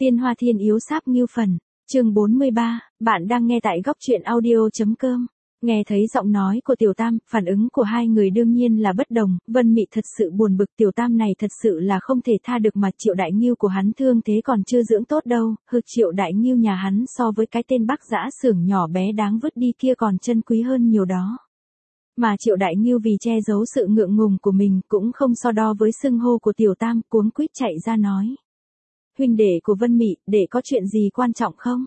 Tiên Hoa Thiên Yếu Sáp Ngưu Phần, chương 43, bạn đang nghe tại góc truyện audio.com. Nghe thấy giọng nói của Tiểu Tam, phản ứng của hai người đương nhiên là bất đồng, Vân Mị thật sự buồn bực, Tiểu Tam này thật sự là không thể tha được, mà Triệu Đại Ngưu của hắn thương thế còn chưa dưỡng tốt đâu, Triệu Đại Ngưu nhà hắn so với cái tên Bắc Dã Xưởng nhỏ bé đáng vứt đi kia còn chân quý hơn nhiều đó. Mà Triệu Đại Ngưu vì che giấu sự ngượng ngùng của mình cũng không so đo với xưng hô của Tiểu Tam, cuống quýt chạy ra nói. Huynh đệ của Vân Mị, để có chuyện gì quan trọng không?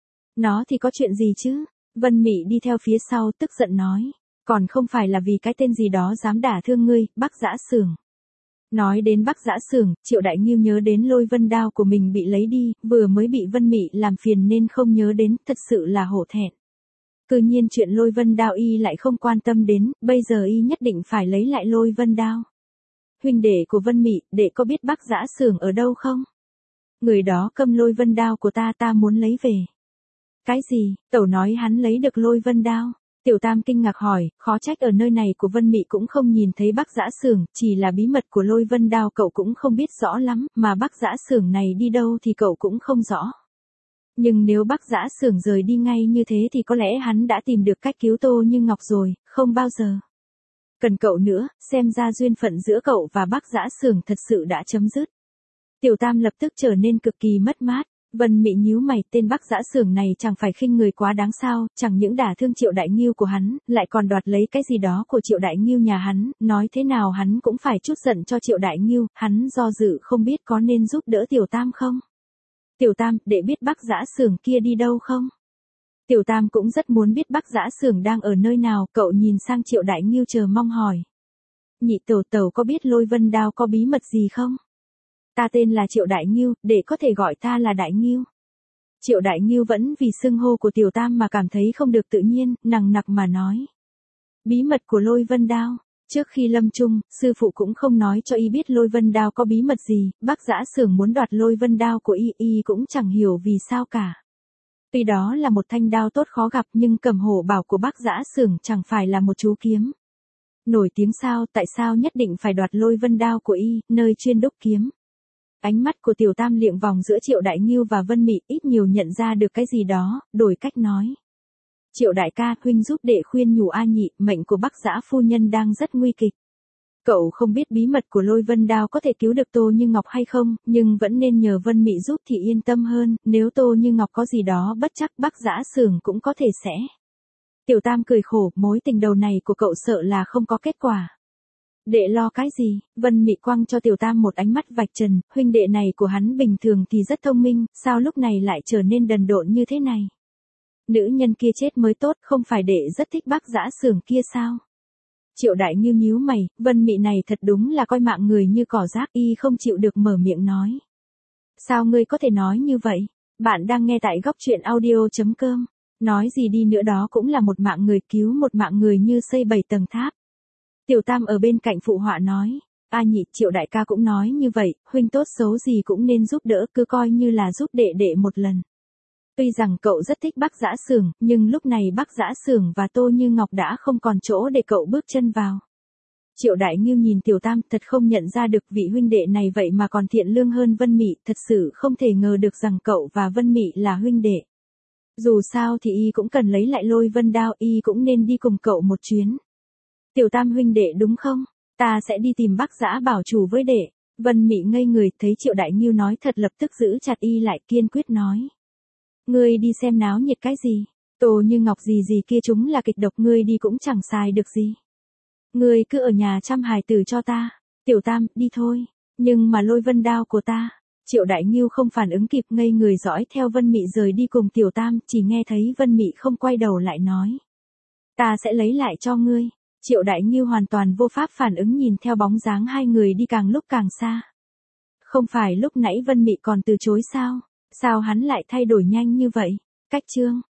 Nó thì có chuyện gì chứ? Vân Mị đi theo phía sau tức giận nói. Còn không phải là vì cái tên gì đó dám đả thương ngươi, Bắc Dã Xưởng. Nói đến Bắc Dã Xưởng, Triệu Đại Ngưu nhớ đến Lôi Vân Đao của mình bị lấy đi, vừa mới bị Vân Mị làm phiền nên không nhớ đến, thật sự là hổ thẹn. Cứ nhiên chuyện Lôi Vân Đao y lại không quan tâm đến, bây giờ y nhất định phải lấy lại Lôi Vân Đao. Huynh đệ của Vân Mị, đệ có biết Bắc Dã Xưởng ở đâu không? Người đó cầm Lôi Vân Đao của ta muốn lấy về. Cái gì? Tẩu nói hắn lấy được Lôi Vân Đao? Tiểu Tam kinh ngạc hỏi, khó trách ở nơi này của Vân Mị cũng không nhìn thấy Bắc Dã Xưởng, chỉ là bí mật của Lôi Vân Đao cậu cũng không biết rõ lắm, mà Bắc Dã Xưởng này đi đâu thì cậu cũng không rõ. Nhưng nếu Bắc Dã Xưởng rời đi ngay như thế thì có lẽ hắn đã tìm được cách cứu Tô Như Ngọc rồi, không bao giờ cần cậu nữa, xem ra duyên phận giữa cậu và Bắc Dã Xưởng thật sự đã chấm dứt. Tiểu Tam lập tức trở nên cực kỳ mất mát. Vân Mị nhíu mày, tên Bắc Dã Xưởng này chẳng phải khinh người quá đáng sao, chẳng những đả thương Triệu Đại Ngưu của hắn, lại còn đoạt lấy cái gì đó của Triệu Đại Ngưu nhà hắn, nói thế nào hắn cũng phải trút giận cho Triệu Đại Ngưu, hắn do dự không biết có nên giúp đỡ Tiểu Tam không. Tiểu Tam, để biết Bắc Dã Xưởng kia đi đâu không? Tiểu Tam cũng rất muốn biết Bắc Dã Xưởng đang ở nơi nào, cậu nhìn sang Triệu Đại Ngưu chờ mong hỏi. Nhị tẩu có biết Lôi Vân Đao có bí mật gì không? Ta tên là Triệu Đại Ngưu, để có thể gọi ta là Đại Ngưu. Triệu Đại Ngưu vẫn vì xưng hô của Tiểu Tam mà cảm thấy không được tự nhiên, nằng nặc mà nói. Bí mật của Lôi Vân Đao, trước khi lâm chung, sư phụ cũng không nói cho y biết Lôi Vân Đao có bí mật gì, Bắc Dã Xưởng muốn đoạt Lôi Vân Đao của y cũng chẳng hiểu vì sao cả. Tuy đó là một thanh đao tốt khó gặp nhưng Cầm Hổ Bảo của Bắc Dã Xưởng chẳng phải là một chú kiếm nổi tiếng sao, tại sao nhất định phải đoạt Lôi Vân Đao của y, nơi chuyên đúc kiếm. Ánh mắt của Tiểu Tam liệng vòng giữa Triệu Đại Ngưu và Vân Mị, ít nhiều nhận ra được cái gì đó, đổi cách nói. Triệu đại ca, huynh giúp đệ khuyên nhủ A Nhị, mệnh của Bắc Dã phu nhân đang rất nguy kịch. Cậu không biết bí mật của Lôi Vân Đao có thể cứu được Tô Như Ngọc hay không, nhưng vẫn nên nhờ Vân Mị giúp thì yên tâm hơn, nếu Tô Như Ngọc có gì đó bất chắc Bắc Dã Xưởng cũng có thể sẽ. Tiểu Tam cười khổ, mối tình đầu này của cậu sợ là không có kết quả. Đệ lo cái gì? Vân Mị quăng cho Tiểu Tam một ánh mắt vạch trần, huynh đệ này của hắn bình thường thì rất thông minh, sao lúc này lại trở nên đần độn như thế này? Nữ nhân kia chết mới tốt, không phải đệ rất thích Bắc Dã Xưởng kia sao? Triệu Đại Ngưu nhíu mày, Vân Mị này thật đúng là coi mạng người như cỏ rác, y không chịu được mở miệng nói. Sao ngươi có thể nói như vậy? Bạn đang nghe tại góc truyện audio.com. Nói gì đi nữa đó cũng là một mạng người, cứu một mạng người như xây 7 tầng tháp. Tiểu Tam ở bên cạnh phụ họa nói, A Nhị, Triệu đại ca cũng nói như vậy, huynh tốt xấu gì cũng nên giúp đỡ, cứ coi như là giúp đệ một lần. Tuy rằng cậu rất thích Bắc Dã Xưởng, nhưng lúc này Bắc Dã Xưởng và Tô Như Ngọc đã không còn chỗ để cậu bước chân vào. Triệu Đại Ngưu nhìn Tiểu Tam, thật không nhận ra được vị huynh đệ này vậy mà còn thiện lương hơn Vân Mị, thật sự không thể ngờ được rằng cậu và Vân Mị là huynh đệ. Dù sao thì y cũng cần lấy lại Lôi Vân Đao, y cũng nên đi cùng cậu một chuyến. Tiểu Tam huynh đệ đúng không? Ta sẽ đi tìm Bắc Dã bảo chủ với đệ. Vân Mị ngây người, thấy Triệu Đại Ngưu nói thật lập tức giữ chặt y lại, kiên quyết nói. Ngươi đi xem náo nhiệt cái gì? Tô Như Ngọc gì kia chúng là kịch độc, ngươi đi cũng chẳng xài được gì. Ngươi cứ ở nhà chăm hài tử cho ta. Tiểu Tam, đi thôi. Nhưng mà Lôi Vân Đao của ta. Triệu Đại Ngưu không phản ứng kịp, ngây người dõi theo Vân Mị rời đi cùng Tiểu Tam, chỉ nghe thấy Vân Mị không quay đầu lại nói. Ta sẽ lấy lại cho ngươi. Triệu Đại Ngưu hoàn toàn vô pháp phản ứng, nhìn theo bóng dáng hai người đi càng lúc càng xa. Không phải lúc nãy Vân Mị còn từ chối sao? Sao hắn lại thay đổi nhanh như vậy? Cách chương.